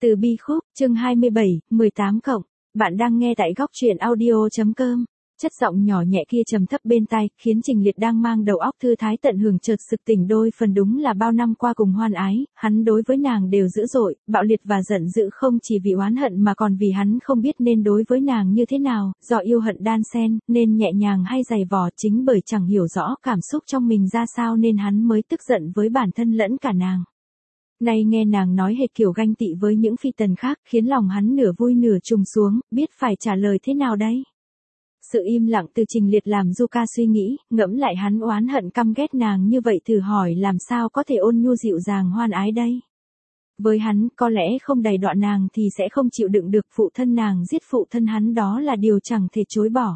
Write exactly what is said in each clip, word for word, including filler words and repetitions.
Từ Bi Khúc, chương hai mươi bảy, mười tám cộng. Bạn đang nghe tại góc truyện audio.com. Chất giọng nhỏ nhẹ kia trầm thấp bên tai, khiến Trình Liệt đang mang đầu óc thư thái tận hưởng chợt sực tỉnh đôi phần. Đúng là bao năm qua cùng hoan ái, hắn đối với nàng đều dữ dội, bạo liệt và giận dữ, không chỉ vì oán hận mà còn vì hắn không biết nên đối với nàng như thế nào, do yêu hận đan xen, nên nhẹ nhàng hay dày vò. Chính bởi chẳng hiểu rõ cảm xúc trong mình ra sao nên hắn mới tức giận với bản thân lẫn cả nàng. Nay nghe nàng nói hệt kiểu ganh tị với những phi tần khác, khiến lòng hắn nửa vui nửa trùng xuống, biết phải trả lời thế nào đây. Sự im lặng từ Trình Liệt làm Zuka suy nghĩ, ngẫm lại hắn oán hận căm ghét nàng như vậy, thử hỏi làm sao có thể ôn nhu dịu dàng hoan ái đây. Với hắn, có lẽ không đầy đoạn nàng thì sẽ không chịu đựng được. Phụ thân nàng giết phụ thân hắn, đó là điều chẳng thể chối bỏ.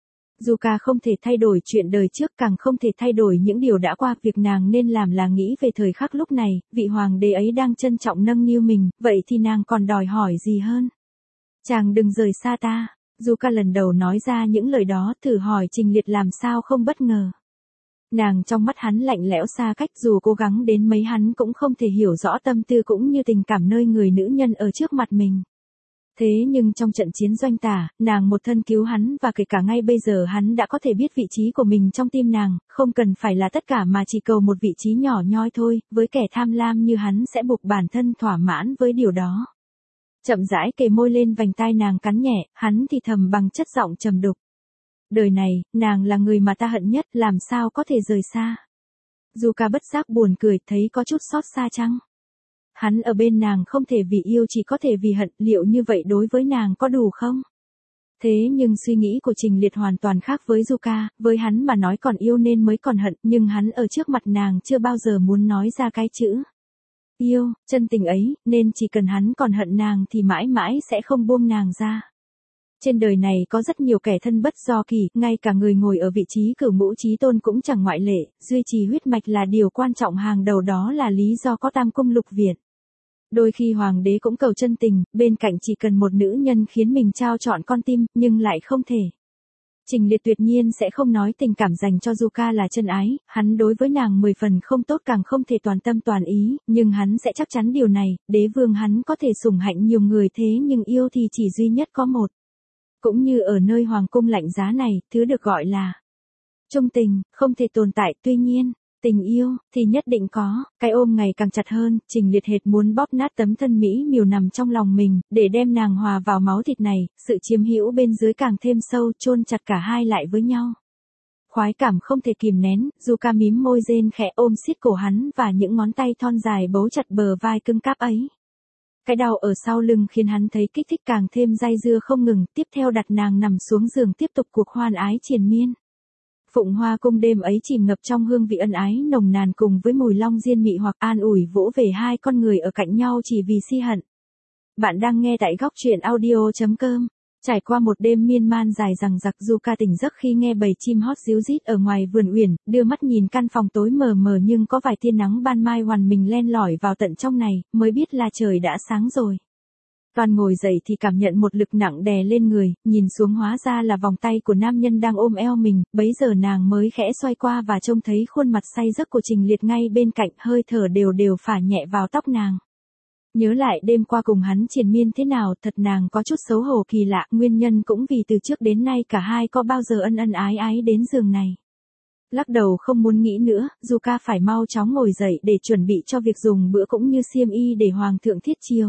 Zuka không thể thay đổi chuyện đời trước, càng không thể thay đổi những điều đã qua. Việc nàng nên làm là nghĩ về thời khắc lúc này, vị hoàng đế ấy đang trân trọng nâng niu mình, vậy thì nàng còn đòi hỏi gì hơn. Chàng đừng rời xa ta. Zuka lần đầu nói ra những lời đó, thử hỏi Trình Liệt làm sao không bất ngờ. Nàng trong mắt hắn lạnh lẽo xa cách, dù cố gắng đến mấy hắn cũng không thể hiểu rõ tâm tư cũng như tình cảm nơi người nữ nhân ở trước mặt mình. Thế nhưng trong trận chiến doanh tả, nàng một thân cứu hắn, và kể cả ngay bây giờ hắn đã có thể biết vị trí của mình trong tim nàng, không cần phải là tất cả mà chỉ cầu một vị trí nhỏ nhoi thôi. Với kẻ tham lam như hắn sẽ buộc bản thân thỏa mãn với điều đó. Chậm rãi kề môi lên vành tai nàng cắn nhẹ, hắn thì thầm bằng chất giọng trầm đục. Đời này, nàng là người mà ta hận nhất, làm sao có thể rời xa. Zuka bất giác buồn cười, thấy có chút xót xa chăng? Hắn ở bên nàng không thể vì yêu, chỉ có thể vì hận, liệu như vậy đối với nàng có đủ không? Thế nhưng suy nghĩ của Trình Liệt hoàn toàn khác với Zuka, với hắn mà nói còn yêu nên mới còn hận, nhưng hắn ở trước mặt nàng chưa bao giờ muốn nói ra cái chữ yêu, chân tình ấy, nên chỉ cần hắn còn hận nàng thì mãi mãi sẽ không buông nàng ra. Trên đời này có rất nhiều kẻ thân bất do kỳ, ngay cả người ngồi ở vị trí cửu ngũ chí tôn cũng chẳng ngoại lệ, duy trì huyết mạch là điều quan trọng hàng đầu, đó là lý do có tam cung lục viện. Đôi khi hoàng đế cũng cầu chân tình, bên cạnh chỉ cần một nữ nhân khiến mình trao trọn con tim, nhưng lại không thể. Trình Liệt tuyệt nhiên sẽ không nói tình cảm dành cho Zuka là chân ái, hắn đối với nàng mười phần không tốt, càng không thể toàn tâm toàn ý, nhưng hắn sẽ chắc chắn điều này. Đế vương hắn có thể sủng hạnh nhiều người, thế nhưng yêu thì chỉ duy nhất có một. Cũng như ở nơi hoàng cung lạnh giá này, thứ được gọi là trung tình, không thể tồn tại. Tuy nhiên, tình yêu, thì nhất định có. Cái ôm ngày càng chặt hơn, Trình Liệt hệt muốn bóp nát tấm thân mỹ miều nằm trong lòng mình, để đem nàng hòa vào máu thịt này. Sự chiếm hữu bên dưới càng thêm sâu, chôn chặt cả hai lại với nhau. Khoái cảm không thể kìm nén, Zuka mím môi rên khẽ ôm siết cổ hắn, và những ngón tay thon dài bấu chặt bờ vai cứng cáp ấy. Cái đau ở sau lưng khiến hắn thấy kích thích càng thêm dai dưa không ngừng. Tiếp theo đặt nàng nằm xuống giường, tiếp tục cuộc hoan ái triền miên. Phụng Hoa cung đêm ấy chìm ngập trong hương vị ân ái nồng nàn, cùng với mùi long diên mị hoặc an ủi vỗ về hai con người ở cạnh nhau chỉ vì si hận. Bạn đang nghe tại góc truyện audio.com. Trải qua một đêm miên man dài dằng dặc, Zuka tỉnh giấc khi nghe bầy chim hót ríu rít ở ngoài vườn uyển, đưa mắt nhìn căn phòng tối mờ mờ nhưng có vài tia nắng ban mai hoàn mình len lỏi vào tận trong này, mới biết là trời đã sáng rồi. Toàn ngồi dậy thì cảm nhận một lực nặng đè lên người, nhìn xuống hóa ra là vòng tay của nam nhân đang ôm eo mình. Bấy giờ nàng mới khẽ xoay qua và trông thấy khuôn mặt say giấc của Trình Liệt ngay bên cạnh, hơi thở đều đều phả nhẹ vào tóc nàng. Nhớ lại đêm qua cùng hắn triền miên thế nào, thật nàng có chút xấu hổ kỳ lạ, nguyên nhân cũng vì từ trước đến nay cả hai có bao giờ ân ân ái ái đến giường này. Lắc đầu không muốn nghĩ nữa, Zuka phải mau chóng ngồi dậy để chuẩn bị cho việc dùng bữa cũng như xiêm y để hoàng thượng thiết chiêu.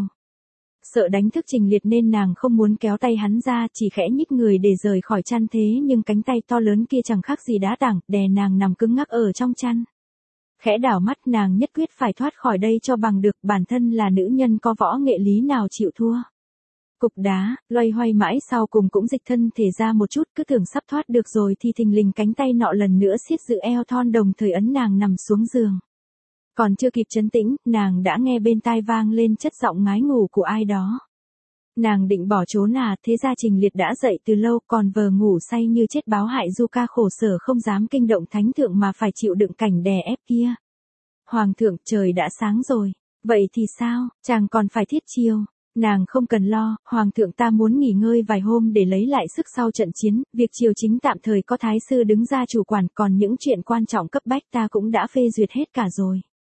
Sợ đánh thức Trình Liệt nên nàng không muốn kéo tay hắn ra, chỉ khẽ nhích người để rời khỏi chăn, thế nhưng cánh tay to lớn kia chẳng khác gì đá tảng, đè nàng nằm cứng ngắc ở trong chăn. Khẽ đảo mắt, nàng nhất quyết phải thoát khỏi đây cho bằng được, bản thân là nữ nhân có võ nghệ lý nào chịu thua. Cục đá, loay hoay mãi sau cùng cũng dịch thân thể ra một chút, cứ tưởng sắp thoát được rồi thì thình lình cánh tay nọ lần nữa siết giữ eo thon, đồng thời ấn nàng nằm xuống giường. Còn chưa kịp trấn tĩnh, nàng đã nghe bên tai vang lên chất giọng ngái ngủ của ai đó. Nàng định bỏ trốn à, thế ra Trình Liệt đã dậy từ lâu, còn vờ ngủ say như chết, báo hại Zuka khổ sở không dám kinh động thánh thượng mà phải chịu đựng cảnh đè ép kia. Hoàng thượng, trời đã sáng rồi. Vậy thì sao, chàng còn phải thiết chiêu. Nàng không cần lo, hoàng thượng ta muốn nghỉ ngơi vài hôm để lấy lại sức sau trận chiến, việc triều chính tạm thời có thái sư đứng ra chủ quản, còn những chuyện quan trọng cấp bách ta cũng đã phê duyệt hết cả rồi.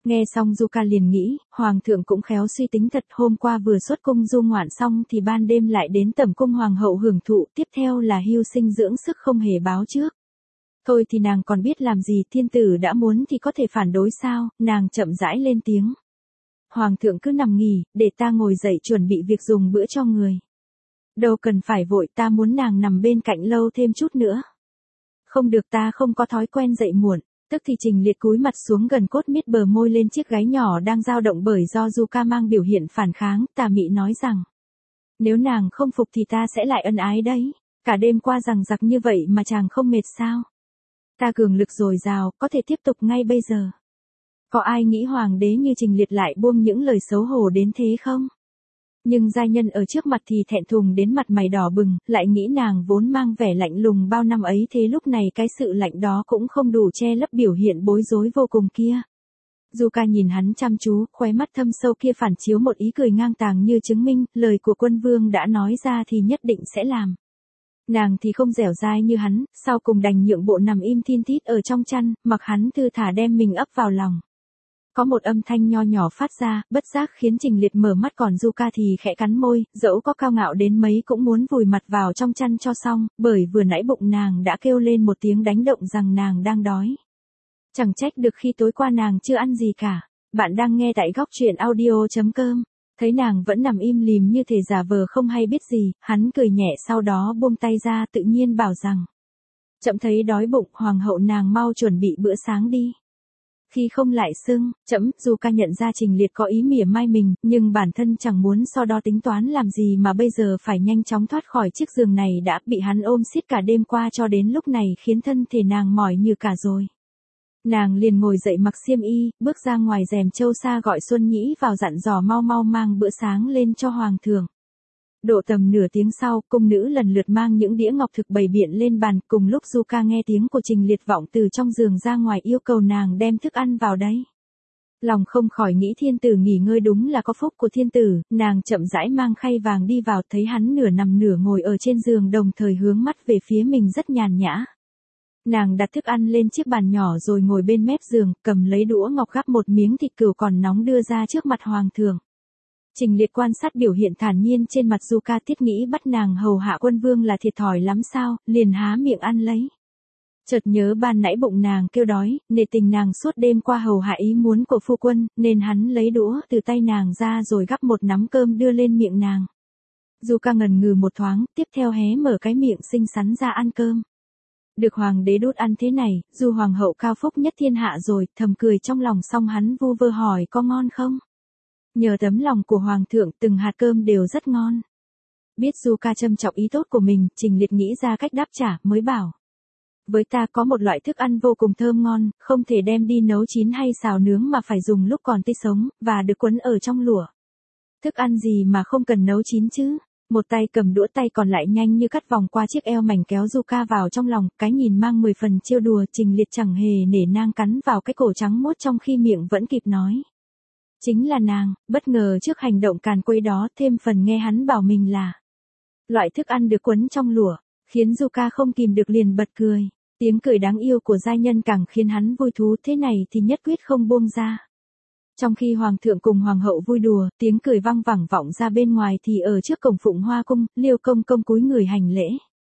Nghe xong Zuka liền nghĩ, Hoàng thượng cũng khéo suy tính thật, hôm qua vừa xuất cung du ngoạn xong thì ban đêm lại đến tẩm cung hoàng hậu hưởng thụ, tiếp theo là hưu sinh dưỡng sức không hề báo trước. Thôi thì nàng còn biết làm gì, thiên tử đã muốn thì có thể phản đối sao, nàng chậm rãi lên tiếng. Hoàng thượng cứ nằm nghỉ, để ta ngồi dậy chuẩn bị việc dùng bữa cho người. Đâu cần phải vội, ta muốn nàng nằm bên cạnh lâu thêm chút nữa. Không được, ta không có thói quen dậy muộn. Tức thì Trình Liệt cúi mặt xuống gần cốt miết bờ môi lên chiếc gáy nhỏ đang dao động bởi do Zuka mang biểu hiện phản kháng, tà mị nói rằng. Nếu nàng không phục thì ta sẽ lại ân ái đấy. Cả đêm qua rằng giặc như vậy mà chàng không mệt sao? Ta cường lực dồi dào, có thể tiếp tục ngay bây giờ. Có ai nghĩ hoàng đế như Trình Liệt lại buông những lời xấu hổ đến thế không? Nhưng giai nhân ở trước mặt thì thẹn thùng đến mặt mày đỏ bừng, lại nghĩ nàng vốn mang vẻ lạnh lùng bao năm ấy, thế lúc này cái sự lạnh đó cũng không đủ che lấp biểu hiện bối rối vô cùng kia. Zuka nhìn hắn chăm chú, khóe mắt thâm sâu kia phản chiếu một ý cười ngang tàng như chứng minh, lời của quân vương đã nói ra thì nhất định sẽ làm. Nàng thì không dẻo dai như hắn, sau cùng đành nhượng bộ nằm im thin thít ở trong chăn, mặc hắn thư thả đem mình ấp vào lòng. Có một âm thanh nho nhỏ phát ra, bất giác khiến Trình Liệt mở mắt, còn Zuka thì khẽ cắn môi, dẫu có cao ngạo đến mấy cũng muốn vùi mặt vào trong chăn cho xong, bởi vừa nãy bụng nàng đã kêu lên một tiếng đánh động rằng nàng đang đói. Chẳng trách được khi tối qua nàng chưa ăn gì cả. Bạn đang nghe tại góc truyện audio chấm com. Thấy nàng vẫn nằm im lìm như thể giả vờ không hay biết gì, hắn cười nhẹ sau đó buông tay ra tự nhiên bảo rằng. Chậm thấy đói bụng, hoàng hậu nàng mau chuẩn bị bữa sáng đi. Khi không lại sưng, chậm, Zuka nhận ra Trình Liệt có ý mỉa mai mình, nhưng bản thân chẳng muốn so đo tính toán làm gì mà bây giờ phải nhanh chóng thoát khỏi chiếc giường này đã bị hắn ôm siết cả đêm qua cho đến lúc này khiến thân thể nàng mỏi như cả rồi. Nàng liền ngồi dậy mặc xiêm y, bước ra ngoài rèm châu sa gọi Xuân Nhĩ vào dặn dò mau mau mang bữa sáng lên cho hoàng thượng. Độ tầm nửa tiếng sau, cung nữ lần lượt mang những đĩa ngọc thực bày biện lên bàn, cùng lúc Zuka nghe tiếng của Trình Liệt vọng từ trong giường ra ngoài yêu cầu nàng đem thức ăn vào đấy. Lòng không khỏi nghĩ thiên tử nghỉ ngơi đúng là có phúc của thiên tử, nàng chậm rãi mang khay vàng đi vào, thấy hắn nửa nằm nửa ngồi ở trên giường đồng thời hướng mắt về phía mình rất nhàn nhã. Nàng đặt thức ăn lên chiếc bàn nhỏ rồi ngồi bên mép giường, cầm lấy đũa ngọc gắp một miếng thịt cừu còn nóng đưa ra trước mặt hoàng thượng. Trình Liệt quan sát biểu hiện thản nhiên trên mặt Zuka, thiết nghĩ bắt nàng hầu hạ quân vương là thiệt thòi lắm sao, liền há miệng ăn lấy. Chợt nhớ ban nãy bụng nàng kêu đói, nể tình nàng suốt đêm qua hầu hạ ý muốn của phu quân, nên hắn lấy đũa từ tay nàng ra rồi gắp một nắm cơm đưa lên miệng nàng. Zuka ngần ngừ một thoáng, tiếp theo hé mở cái miệng xinh xắn ra ăn cơm. Được hoàng đế đút ăn thế này, dù hoàng hậu cao phúc nhất thiên hạ rồi, thầm cười trong lòng, xong hắn vu vơ hỏi có ngon không? Nhờ tấm lòng của hoàng thượng từng hạt cơm đều rất ngon. Biết Zuka châm chọc ý tốt của mình, Trình Liệt nghĩ ra cách đáp trả, mới bảo. Với ta có một loại thức ăn vô cùng thơm ngon, không thể đem đi nấu chín hay xào nướng mà phải dùng lúc còn tươi sống, và được quấn ở trong lụa. Thức ăn gì mà không cần nấu chín chứ? Một tay cầm đũa, tay còn lại nhanh như cắt vòng qua chiếc eo mảnh kéo Zuka vào trong lòng, cái nhìn mang mười phần trêu đùa. Trình Liệt chẳng hề nể nang cắn vào cái cổ trắng muốt trong khi miệng vẫn kịp nói. Chính là nàng, bất ngờ trước hành động càn quấy đó, thêm phần nghe hắn bảo mình là loại thức ăn được quấn trong lụa, khiến Zuka không kìm được liền bật cười. Tiếng cười đáng yêu của giai nhân càng khiến hắn vui thú, thế này thì nhất quyết không buông ra. Trong khi hoàng thượng cùng hoàng hậu vui đùa, tiếng cười vang vẳng vọng ra bên ngoài thì ở trước cổng Phụng Hoa cung, Liêu công công cúi người hành lễ.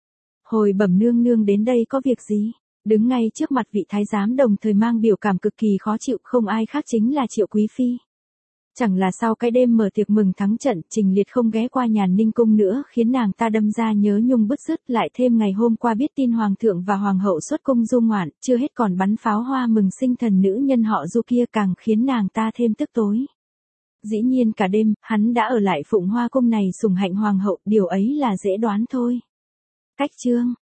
Hồi bẩm nương nương đến đây có việc gì? Đứng ngay trước mặt vị thái giám đồng thời mang biểu cảm cực kỳ khó chịu, không ai khác chính là Triệu Quý Phi. Chẳng là sau cái đêm mở tiệc mừng thắng trận, Trình Liệt không ghé qua Nhàn Ninh cung nữa, khiến nàng ta đâm ra nhớ nhung bứt rứt, lại thêm ngày hôm qua biết tin hoàng thượng và hoàng hậu xuất cung du ngoạn, chưa hết còn bắn pháo hoa mừng sinh thần nữ nhân họ Du kia, càng khiến nàng ta thêm tức tối. Dĩ nhiên cả đêm, hắn đã ở lại Phụng Hoa cung này sủng hạnh hoàng hậu, điều ấy là dễ đoán thôi. Cách chương